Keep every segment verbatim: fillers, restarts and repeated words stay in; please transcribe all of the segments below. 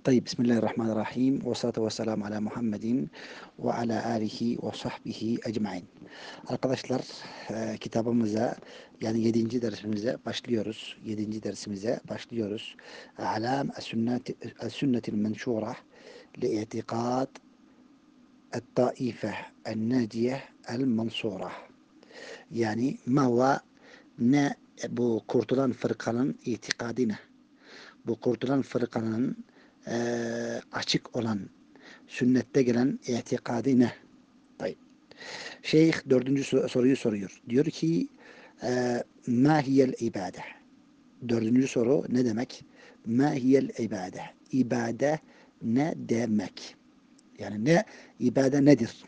Tayyip, Bismillahirrahmanirrahim. Ve salatu ve selamu ala Muhammedin ve ala alihi ve sahbihi ecmain. Arkadaşlar, e, kitabımıza yani yedinci dersimize başlıyoruz. Yedinci dersimize başlıyoruz. Alam es-sünnetil menşura li'itikad et-taife en-naciye el-mansura. Yani ma ne bu kurtulan fırkanın itikadi ne? Bu kurtulan fırkanın e, açık olan sünnette gelen itikadi ne? Tayyip. Şeyh dördüncü soruyu soruyor. Diyor ki e, ma hiyel ibade? Dördüncü soru ne demek? Ma hiyel ibade? İbade ne demek? Yani ne ibade nedir?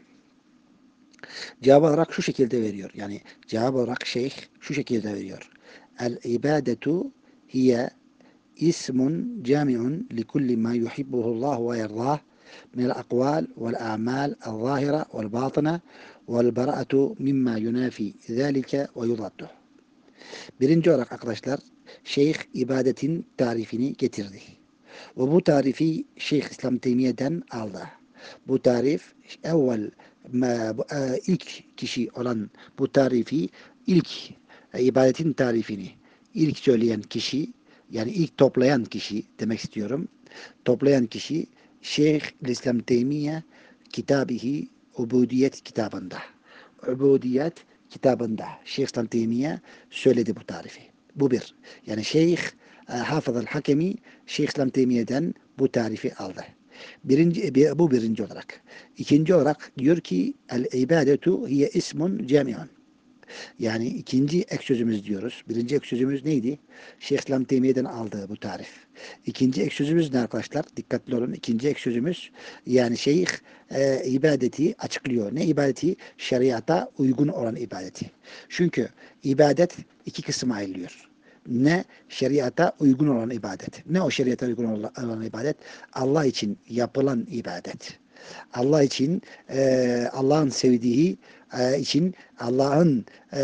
Cevap olarak şu şekilde veriyor. Yani cevap olarak şeyh şu şekilde veriyor. El ibadetu hiye ismun cami'un likulli ma yuhibbuhullah ve yerdâh minel akval vel a'mal el-zâhira vel bâtıne vel bera'atu mimma yunafi zâlike ve yudadduh. Birinci olarak arkadaşlar şeyh ibadetin tarifini getirdi. Ve bu tarifi Şeyh İslam Teymiye'den aldı. Bu tarif evvel ilk kişi olan bu tarifi ilk ibadetin tarifini ilk söyleyen kişi yani ilk toplayan kişi demek istiyorum. Toplayan kişi Şeyh İslam Teymiye Kitabihi Ubudiyet kitabında. Ubudiyet kitabında Şeyh İslam Teymiye söyledi bu tarifi. Bu bir. Yani Şeyh Hafız el-Hakemi Şeyh İslam Teymiye'den bu tarifi aldı. Birinci, bu birinci olarak. İkinci olarak diyor ki el-ibadetu hiye ismun cami'un. Yani ikinci ek sözümüz diyoruz. Birinci ek sözümüz neydi? Şeyh İslam Teymiye'den aldığı bu tarif. İkinci ek sözümüz ne arkadaşlar? Dikkatli olun. İkinci ek sözümüz yani şeyh e, ibadeti açıklıyor. Ne ibadeti? Şeriata uygun olan ibadeti. Çünkü ibadet iki kısma ayrılıyor. Ne şeriata uygun olan ibadet. Ne o şeriata uygun olan ibadet? Allah için yapılan ibadet. Allah için e, Allah'ın sevdiği e, için Allah'ın e,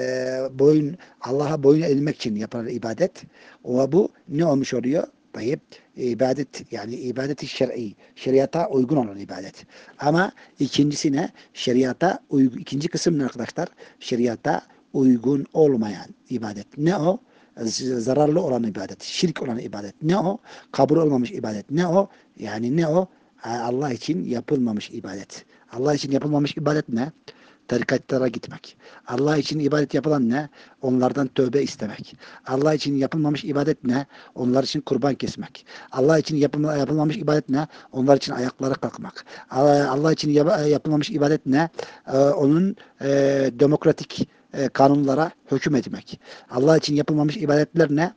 boyun Allah'a boyun eğmek için yapılan ibadet. O bu ne olmuş oluyor? Tayyip ibadet yani ibadeti şer'i, şeriata uygun olan ibadet. Ama ikincisi ne? Şeriata uygun, ikinci kısım ne arkadaşlar? Şeriata uygun olmayan ibadet. Ne o? Zararlı olan ibadet, şirk olan ibadet. Ne o? Kabul olmamış ibadet. Ne o? Yani ne o? Allah için yapılmamış ibadet. Allah için yapılmamış ibadet ne? Tarikatlara gitmek. Allah için ibadet yapılan ne? Onlardan tövbe istemek. Allah için yapılmamış ibadet ne? Onlar için kurban kesmek. Allah için yapılmamış ibadet ne? Onlar için ayaklara kalkmak. Allah için yapılmamış ibadet ne? Onun demokratik kanunlara hüküm etmek. Allah için yapılmamış ibadetler ne?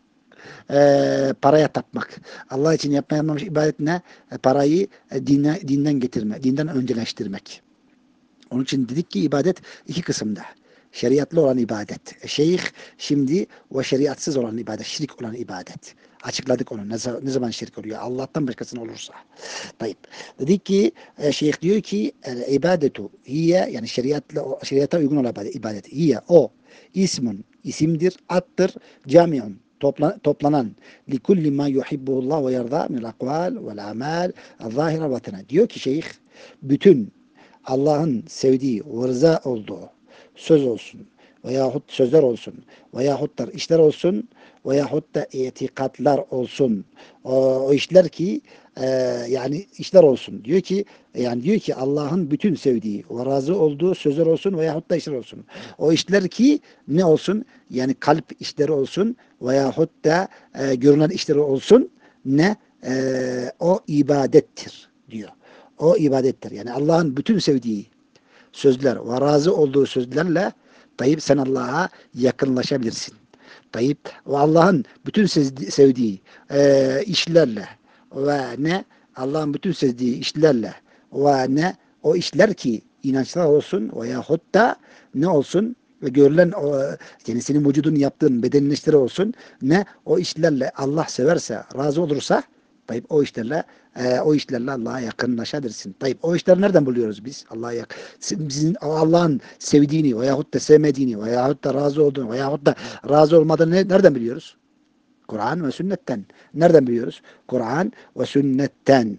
E, paraya tapmak. Allah için yapılmamış ibadet ne? E, parayı e, dine, dinden getirme, dinden önceleştirmek. Onun için dedik ki ibadet iki kısımda. Şeriatlı olan ibadet. E, şeyh şimdi o şeriatsız olan ibadet, şirk olan ibadet. Açıkladık onu. Ne, ne zaman şirk oluyor? Allah'tan başkasına olursa. Tayyip. Dedik ki e, şeyh diyor ki e, ibadetu hiye yani şeriatla, şeriata uygun olan ibadet. ibadet. Hiye o ismun isimdir, attır, camiun Topla, toplanan likulli ma yuhibbuhullah ve yerda minel akval vel amal el-zahira vatına. Diyor ki şeyh bütün Allah'ın sevdiği ve rıza olduğu söz olsun veyahut sözler olsun veyahut da işler olsun veyahut da itikatlar olsun. O, o işler ki e, yani işler olsun. Diyor ki yani diyor ki Allah'ın bütün sevdiği ve razı olduğu sözler olsun veyahut da işler olsun. O işler ki ne olsun? Yani kalp işleri olsun veyahut da e, görünen işleri olsun. Ne? E, o ibadettir diyor. O ibadettir. Yani Allah'ın bütün sevdiği sözler ve razı olduğu sözlerle Tayyip sen Allah'a yakınlaşabilirsin. Tayyip ve Allah'ın bütün sevdiği e, işlerle ve ne Allah'ın bütün sevdiği işlerle ve ne o işler ki inançlar olsun veyahut da ne olsun ve görülen o, yani senin vücudun yaptığın bedenin işleri olsun ne o işlerle Allah severse razı olursa Tayyip o işlerle e, o işlerle Allah'a yakınlaşabilirsin. Tayyip o işleri nereden buluyoruz biz? Allah'a yak bizim Allah'ın sevdiğini veyahut da sevmediğini veyahut da razı olduğunu veyahut da razı olmadığını nereden biliyoruz? Kur'an ve sünnetten. Nereden biliyoruz? Kur'an ve sünnetten.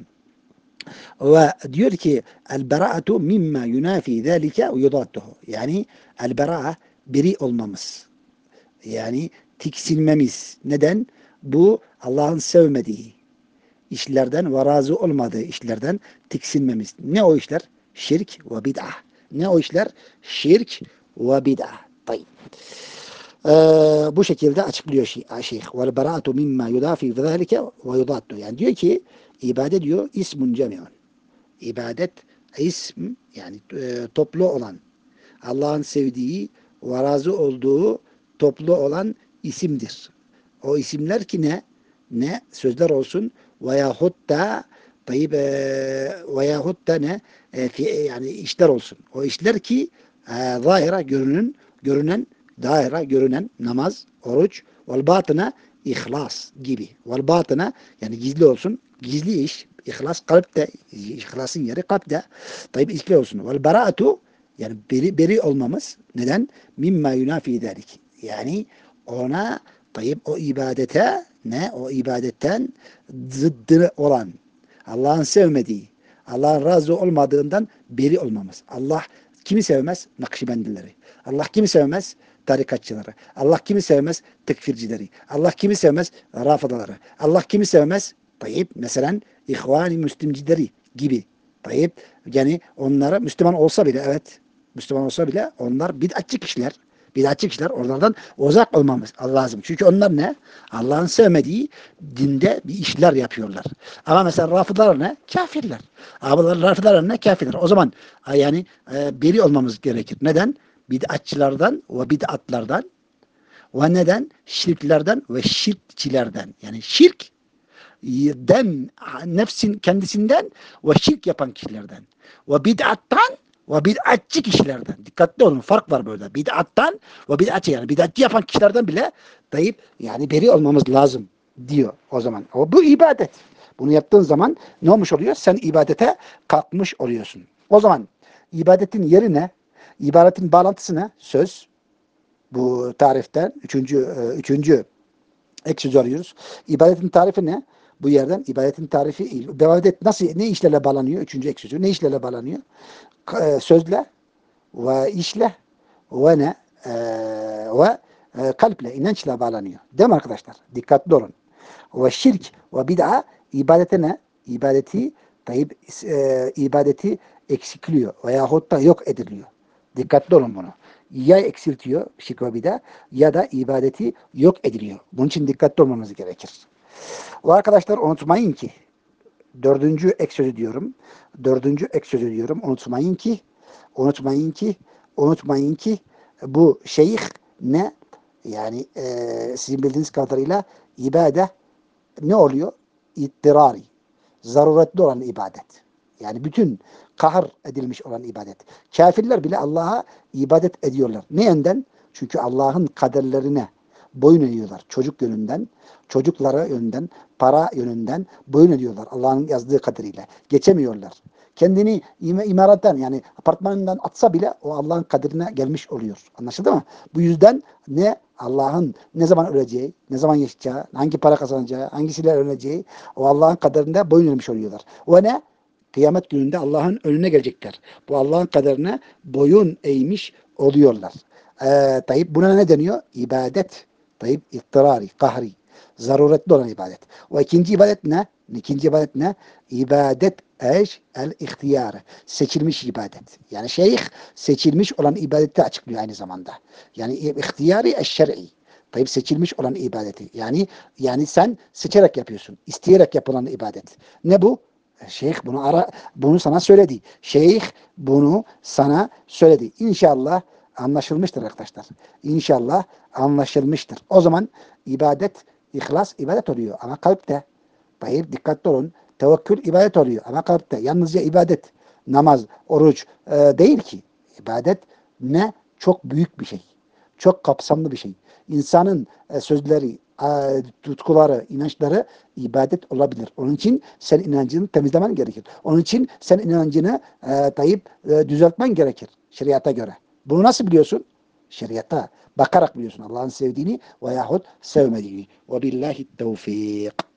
Ve diyor ki el-bera'atu mimma yunafi zâlike ve yudâttuhu. Yani el-bera'a beri olmamız. Yani tiksinmemiz. Neden? Bu Allah'ın sevmediği işlerden ve razı olmadığı işlerden tiksinmemiz. Ne o işler? Şirk ve bid'a. Ne o işler? Şirk ve bid'a. Tayyip. Ee, bu şekilde açıklıyor şeyh. Vel bera'atu mimma yudafi zalike ve yudattu. Yani diyor ki ibadet diyor ismun cemi'un. İbadet ism yani e, toplu olan Allah'ın sevdiği ve razı olduğu toplu olan isimdir. O isimler ki ne? Ne? Sözler olsun veyahut da tayyip e, veyahut da ne? E, fi, yani işler olsun. O işler ki e, zahira görünen, görünen daira görünen namaz, oruç, vel batına ihlas gibi. Vel batına yani gizli olsun. Gizli iş, ihlas kalpte, ihlasın yeri kalpte. Tayyip işler olsun. Vel beraatu yani beri, beri olmamız. Neden? Mimma yunafi derik. Yani ona tayyip o ibadete ne? O ibadetten zıddı olan, Allah'ın sevmediği, Allah'ın razı olmadığından beri olmamız. Allah kimi sevmez? Nakşibendileri. Allah kimi sevmez? Tarikatçıları. Allah kimi sevmez? Tekfircileri. Allah kimi sevmez? Rafıdaları. Allah kimi sevmez? Tayyip mesela İhvan-ı Müslimcileri gibi. Tayyip yani onlara Müslüman olsa bile evet Müslüman olsa bile onlar bid'atçı kişiler. Bid'atçı kişiler onlardan uzak olmamız lazım. Çünkü onlar ne? Allah'ın sevmediği dinde bir işler yapıyorlar. Ama mesela rafıdalar ne? Kafirler. Ama rafıdalar ne? Kafirler. O zaman yani e, beri olmamız gerekir. Neden? Bid'atçılardan ve bid'atlardan ve neden? Şirklerden ve şirkçilerden. Yani şirk den nefsin kendisinden ve şirk yapan kişilerden ve bid'attan ve bid'atçı kişilerden. Dikkatli olun. Fark var burada. Bid'attan ve bid'atçı yani bid'atçı yapan kişilerden bile dayıp yani beri olmamız lazım diyor o zaman. O, bu ibadet. Bunu yaptığın zaman ne olmuş oluyor? Sen ibadete kalkmış oluyorsun. O zaman ibadetin yeri ne? İbadetin bağlantısı ne? Söz. Bu tariften üçüncü, üçüncü ek söz arıyoruz. İbadetin tarifi ne? Bu yerden ibadetin tarifi, ibadet nasıl, ne işlerle bağlanıyor? Üçüncü ek sözü. Ne işlerle bağlanıyor? Sözle ve işle ve ne? Ee, ve e, kalple, inançla bağlanıyor. Değil mi arkadaşlar? Dikkatli olun. Ve şirk ve bid'a ibadete ne? İbadeti, tayyip, e, ibadeti eksikliyor veyahut da yok ediliyor. Dikkatli olun bunu. Ya eksiltiyor şirk ve bid'a ya da ibadeti yok ediliyor. Bunun için dikkatli olmamız gerekir. Ve arkadaşlar unutmayın ki dördüncü ek sözü diyorum. Dördüncü ek sözü diyorum. Unutmayın ki unutmayın ki unutmayın ki bu şeyh ne? Yani e, sizin bildiğiniz kadarıyla ibadet ne oluyor? İttirari. Zaruretli olan ibadet. Yani bütün kahır edilmiş olan ibadet. Kafirler bile Allah'a ibadet ediyorlar. Ne yönden? Çünkü Allah'ın kaderlerine boyun eğiyorlar. Çocuk yönünden, çocuklara yönünden, para yönünden boyun ediyorlar. Allah'ın yazdığı kadarıyla. Geçemiyorlar. Kendini im imaretten yani apartmanından atsa bile o Allah'ın kaderine gelmiş oluyor. Anlaşıldı mı? Bu yüzden ne? Allah'ın ne zaman öleceği, ne zaman yaşayacağı, hangi para kazanacağı, hangisiyle öleceği o Allah'ın kaderinde boyun eğmiş oluyorlar. O ne? Kıyamet gününde Allah'ın önüne gelecekler. Bu Allah'ın kaderine boyun eğmiş oluyorlar. Ee, tayyip buna ne deniyor? İbadet. Tayyip ittirari, kahri. Zaruretli olan ibadet. O ikinci ibadet ne? İkinci ibadet ne? İbadet eş el-ihtiyarı. Seçilmiş ibadet. Yani şeyh seçilmiş olan ibadeti açıklıyor aynı zamanda. Yani ihtiyari eş-şer'i. Tayyip seçilmiş olan ibadeti. Yani yani sen seçerek yapıyorsun. İsteyerek yapılan ibadet. Ne bu? Şeyh bunu ara, bunu sana söyledi. Şeyh bunu sana söyledi. İnşallah anlaşılmıştır arkadaşlar. İnşallah anlaşılmıştır. O zaman ibadet, ihlas ibadet oluyor ama kalpte. Tayyip dikkatli olun. Tevekkül ibadet oluyor ama kalpte. Yalnızca ibadet, namaz, oruç e, değil ki. İbadet ne? Çok büyük bir şey. Çok kapsamlı bir şey. İnsanın e, sözleri, e, tutkuları, inançları ibadet olabilir. Onun için sen inancını temizlemen gerekir. Onun için sen inancını e, tayyip e, düzeltmen gerekir şeriata göre. Bunu nasıl biliyorsun? Şeriata bakarak biliyorsun Allah'ın sevdiğini veyahut sevmediğini. Ve billahi tevfik.